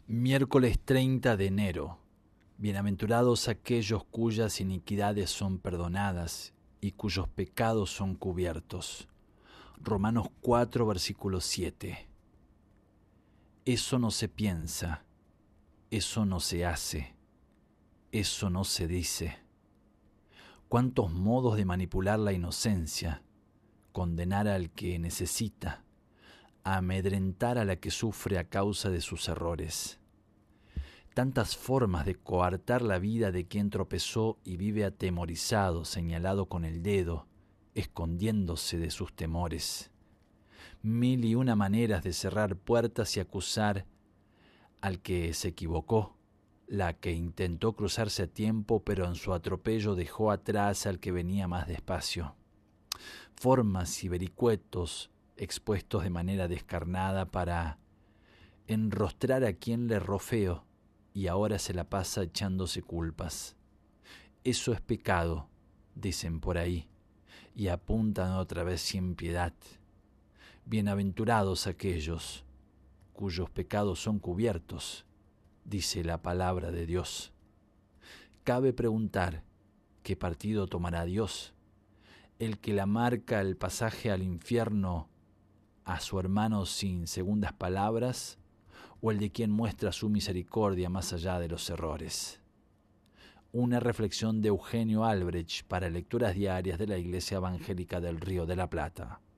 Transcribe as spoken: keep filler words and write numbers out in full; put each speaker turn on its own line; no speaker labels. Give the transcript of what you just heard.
Miércoles treinta de enero. Bienaventurados aquellos cuyas iniquidades son perdonadas y cuyos pecados son cubiertos. Romanos cuatro, versículo siete. Eso no se piensa, eso no se hace, eso no se dice. Cuántos modos de manipular la inocencia, condenar al que necesita, amedrentar a la que sufre a causa de sus errores. Tantas formas de coartar la vida de quien tropezó y vive atemorizado, señalado con el dedo, escondiéndose de sus temores. Mil y una maneras de cerrar puertas y acusar al que se equivocó, la que intentó cruzarse a tiempo pero en su atropello dejó atrás al que venía más despacio. Formas y vericuetos expuestos de manera descarnada para enrostrar a quien le erró feo y ahora se la pasa echándose culpas. Eso es pecado, dicen por ahí, y apuntan otra vez sin piedad. Bienaventurados aquellos cuyos pecados son cubiertos, dice la palabra de Dios. Cabe preguntar, ¿qué partido tomará Dios? ¿El que la marca el pasaje al infierno a su hermano sin segundas palabras, o el de quien muestra su misericordia más allá de los errores? Una reflexión de Eugenio Albrecht para lecturas diarias de la Iglesia Evangélica del Río de la Plata.